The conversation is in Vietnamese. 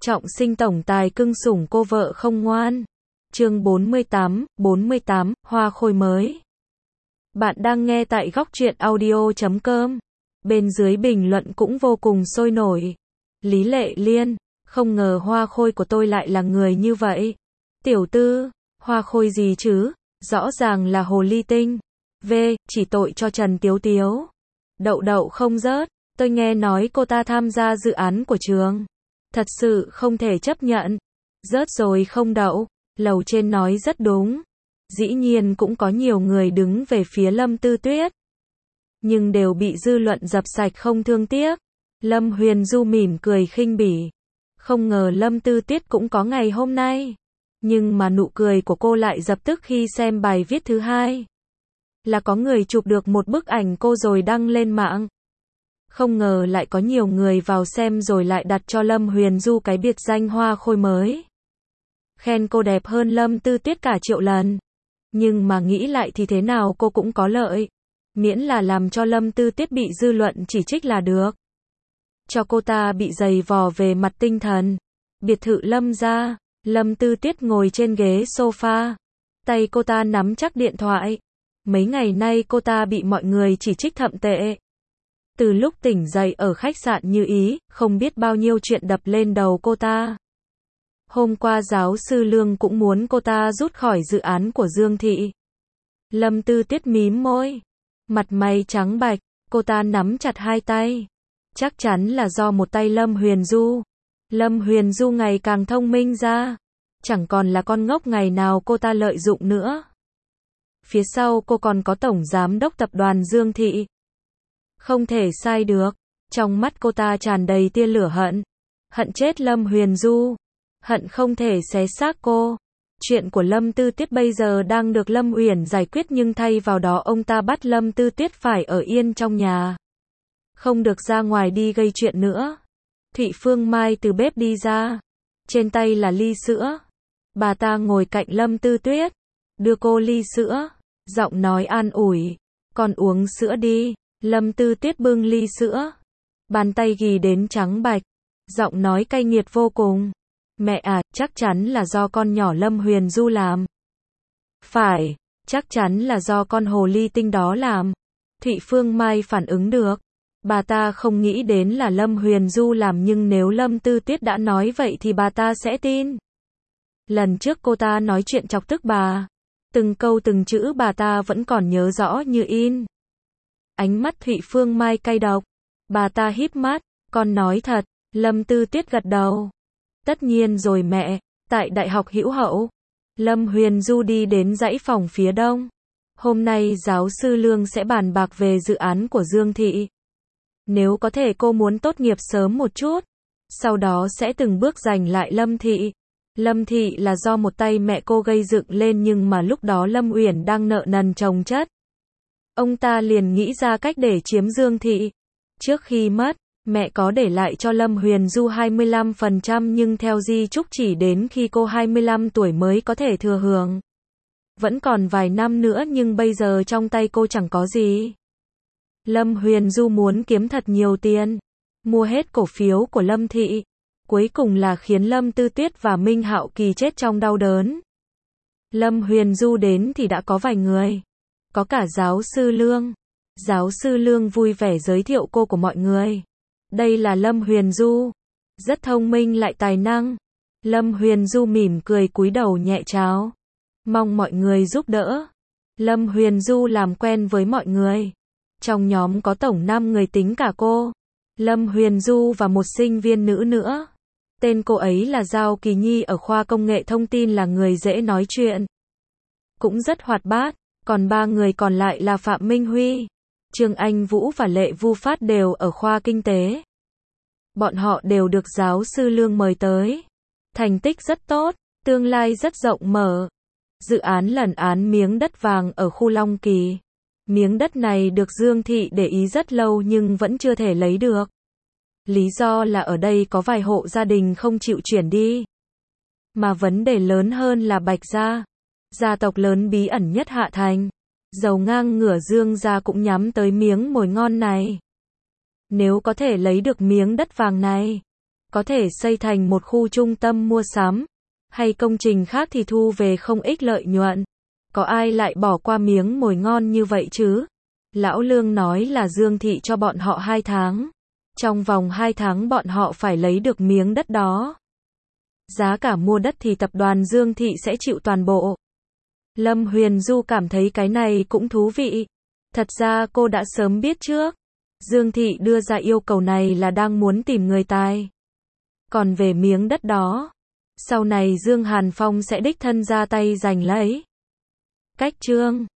Trọng sinh tổng tài cưng sủng cô vợ không ngoan. Chương 48, Hoa Khôi mới. Bạn đang nghe tại góc truyện audio.com. Bên dưới bình luận cũng vô cùng sôi nổi. Lý Lệ Liên, không ngờ Hoa Khôi của tôi lại là người như vậy. Tiểu tư, Hoa Khôi gì chứ, rõ ràng là hồ ly tinh. Chỉ tội cho Trần Tiếu Tiếu. Đậu đậu không rớt, tôi nghe nói cô ta tham gia dự án của trường. Thật sự không thể chấp nhận. Rớt rồi không đậu, lầu trên nói rất đúng. Dĩ nhiên cũng có nhiều người đứng về phía Lâm Tư Tuyết. Nhưng đều bị dư luận dập sạch không thương tiếc. Lâm Huyền Du mỉm cười khinh bỉ. Không ngờ Lâm Tư Tuyết cũng có ngày hôm nay. Nhưng mà nụ cười của cô lại dập tức khi xem bài viết thứ hai. Là có người chụp được một bức ảnh cô rồi đăng lên mạng. Không ngờ lại có nhiều người vào xem rồi lại đặt cho Lâm Huyền Du cái biệt danh Hoa Khôi mới. Khen cô đẹp hơn Lâm Tư Tuyết cả triệu lần. Nhưng mà nghĩ lại thì thế nào cô cũng có lợi. Miễn là làm cho Lâm Tư Tuyết bị dư luận chỉ trích là được. Cho cô ta bị giày vò về mặt tinh thần. Biệt thự Lâm gia, Lâm Tư Tuyết ngồi trên ghế sofa. Tay cô ta nắm chắc điện thoại. Mấy ngày nay cô ta bị mọi người chỉ trích thậm tệ. Từ lúc tỉnh dậy ở khách sạn Như Ý, không biết bao nhiêu chuyện đập lên đầu cô ta. Hôm qua giáo sư Lương cũng muốn cô ta rút khỏi dự án của Dương Thị. Lâm Tư Tuyết mím môi. Mặt mày trắng bạch, cô ta nắm chặt hai tay. Chắc chắn là do một tay Lâm Huyền Du. Lâm Huyền Du ngày càng thông minh ra. Chẳng còn là con ngốc ngày nào cô ta lợi dụng nữa. Phía sau cô còn có tổng giám đốc tập đoàn Dương Thị. Không thể sai được. Trong mắt cô ta tràn đầy tia lửa hận. Hận chết Lâm Huyền Du. Hận không thể xé xác cô. Chuyện của Lâm Tư Tuyết bây giờ đang được Lâm Uyển giải quyết nhưng thay vào đó ông ta bắt Lâm Tư Tuyết phải ở yên trong nhà. Không được ra ngoài đi gây chuyện nữa. Thụy Phương Mai từ bếp đi ra. Trên tay là ly sữa. Bà ta ngồi cạnh Lâm Tư Tuyết. Đưa cô ly sữa. Giọng nói an ủi. Con uống sữa đi. Lâm Tư Tuyết bưng ly sữa. Bàn tay ghì đến trắng bạch. Giọng nói cay nghiệt vô cùng. Mẹ à, chắc chắn là do con nhỏ Lâm Huyền Du làm. Phải, chắc chắn là do con hồ ly tinh đó làm. Thụy Phương Mai phản ứng được. Bà ta không nghĩ đến là Lâm Huyền Du làm nhưng nếu Lâm Tư Tuyết đã nói vậy thì bà ta sẽ tin. Lần trước cô ta nói chuyện chọc tức bà. Từng câu từng chữ bà ta vẫn còn nhớ rõ như in. Ánh mắt Thụy Phương Mai cay độc. Bà ta híp mắt. Con nói thật. Lâm Tư Tuyết gật đầu. Tất nhiên rồi mẹ. Tại Đại học Hữu Hậu. Lâm Huyền Du đi đến dãy phòng phía đông. Hôm nay giáo sư Lương sẽ bàn bạc về dự án của Dương Thị. Nếu có thể cô muốn tốt nghiệp sớm một chút. Sau đó sẽ từng bước giành lại Lâm Thị. Lâm Thị là do một tay mẹ cô gây dựng lên nhưng mà lúc đó Lâm Uyển đang nợ nần chồng chất. Ông ta liền nghĩ ra cách để chiếm Dương Thị. Trước khi mất, mẹ có để lại cho Lâm Huyền Du 25% nhưng theo di chúc chỉ đến khi cô 25 tuổi mới có thể thừa hưởng. Vẫn còn vài năm nữa nhưng bây giờ trong tay cô chẳng có gì. Lâm Huyền Du muốn kiếm thật nhiều tiền. Mua hết cổ phiếu của Lâm Thị. Cuối cùng là khiến Lâm Tư Tuyết và Minh Hạo Kỳ chết trong đau đớn. Lâm Huyền Du đến thì đã có vài người. Có cả giáo sư Lương. Giáo sư Lương vui vẻ giới thiệu cô của mọi người. Đây là Lâm Huyền Du. Rất thông minh lại tài năng. Lâm Huyền Du mỉm cười cúi đầu nhẹ chào. Mong mọi người giúp đỡ. Lâm Huyền Du làm quen với mọi người. Trong nhóm có tổng 5 người tính cả cô. Lâm Huyền Du và một sinh viên nữ nữa. Tên cô ấy là Giao Kỳ Nhi ở khoa công nghệ thông tin là người dễ nói chuyện. Cũng rất hoạt bát. Còn 3 người còn lại là Phạm Minh Huy, Trương Anh Vũ và Lệ Vu Phát đều ở khoa kinh tế. Bọn họ đều được giáo sư Lương mời tới. Thành tích rất tốt, tương lai rất rộng mở. Dự án lẩn án miếng đất vàng ở khu Long Kỳ. Miếng đất này được Dương Thị để ý rất lâu nhưng vẫn chưa thể lấy được. Lý do là ở đây có vài hộ gia đình không chịu chuyển đi. Mà vấn đề lớn hơn là Bạch Gia. Gia tộc lớn bí ẩn nhất Hạ Thành. Giàu ngang ngửa Dương gia cũng nhắm tới miếng mồi ngon này. Nếu có thể lấy được miếng đất vàng này, có thể xây thành một khu trung tâm mua sắm, hay công trình khác thì thu về không ít lợi nhuận. Có ai lại bỏ qua miếng mồi ngon như vậy chứ? Lão Lương nói là Dương Thị cho bọn họ 2 tháng. Trong vòng 2 tháng bọn họ phải lấy được miếng đất đó. Giá cả mua đất thì tập đoàn Dương Thị sẽ chịu toàn bộ. Lâm Huyền Du cảm thấy cái này cũng thú vị. Thật ra cô đã sớm biết trước. Dương Thị đưa ra yêu cầu này là đang muốn tìm người tài. Còn về miếng đất đó, sau này Dương Hàn Phong sẽ đích thân ra tay giành lấy. Cách chương